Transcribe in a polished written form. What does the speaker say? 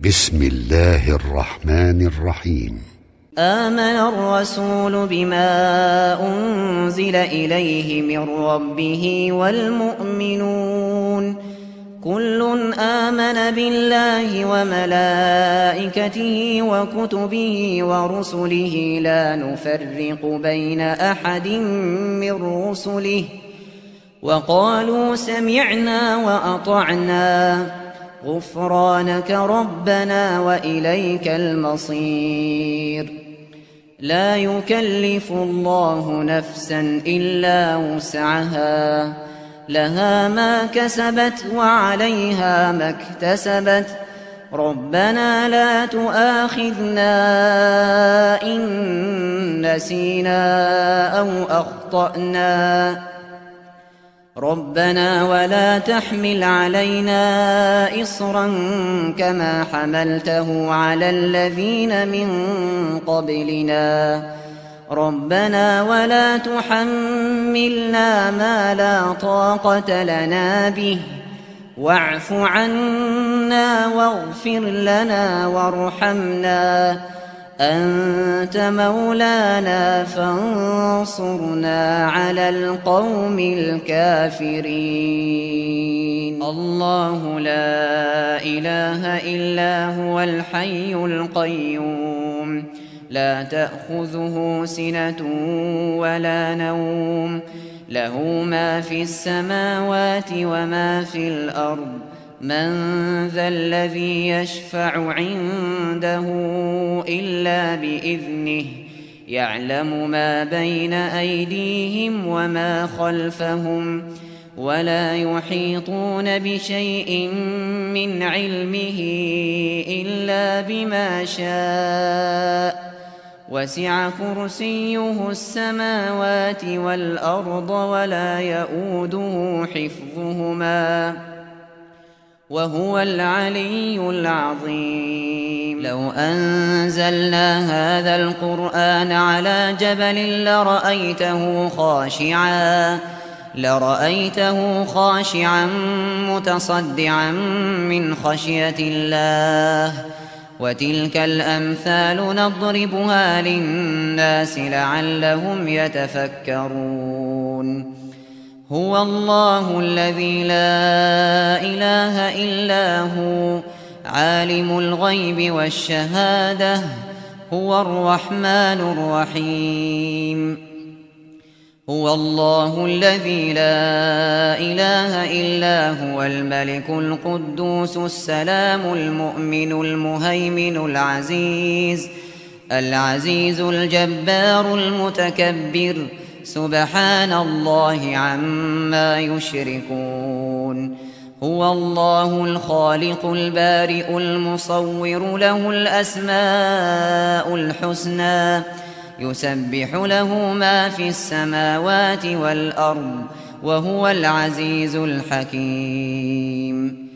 بسم الله الرحمن الرحيم. آمن الرسول بما أنزل إليه من ربه والمؤمنون كل آمن بالله وملائكته وكتبه ورسله لا نفرق بين أحد من رسله وقالوا سمعنا وأطعنا غفرانك ربنا وإليك المصير. لا يكلف الله نفسا إلا وسعها لها ما كسبت وعليها ما اكتسبت ربنا لا تؤاخذنا إن نسينا أو أخطأنا ربنا ولا تحمل علينا إصرا كما حملته على الذين من قبلنا ربنا ولا تحملنا ما لا طاقة لنا به واعف عنا واغفر لنا وارحمنا أنت مولانا فانصرنا على القوم الكافرين. الله لا إله إلا هو الحي القيوم لا تأخذه سنة ولا نوم له ما في السماوات وما في الأرض من ذا الذي يشفع عنده إلا بإذنه يعلم ما بين أيديهم وما خلفهم ولا يحيطون بشيء من علمه إلا بما شاء وسع كرسيه السماوات والأرض ولا يؤوده حفظهما وهو العلي العظيم. لو أنزلنا هذا القرآن على جبل لرأيته خاشعا متصدعا من خشية الله وتلك الأمثال نضربها للناس لعلهم يتفكرون. هو الله الذي لا إله إلا هو عالم الغيب والشهادة هو الرحمن الرحيم. هو الله الذي لا إله إلا هو الملك القدوس السلام المؤمن المهيمن العزيز الجبار المتكبر سبحان الله عما يشركون. هو الله الخالق البارئ المصور له الأسماء الحسنى يسبح له ما في السماوات والأرض وهو العزيز الحكيم.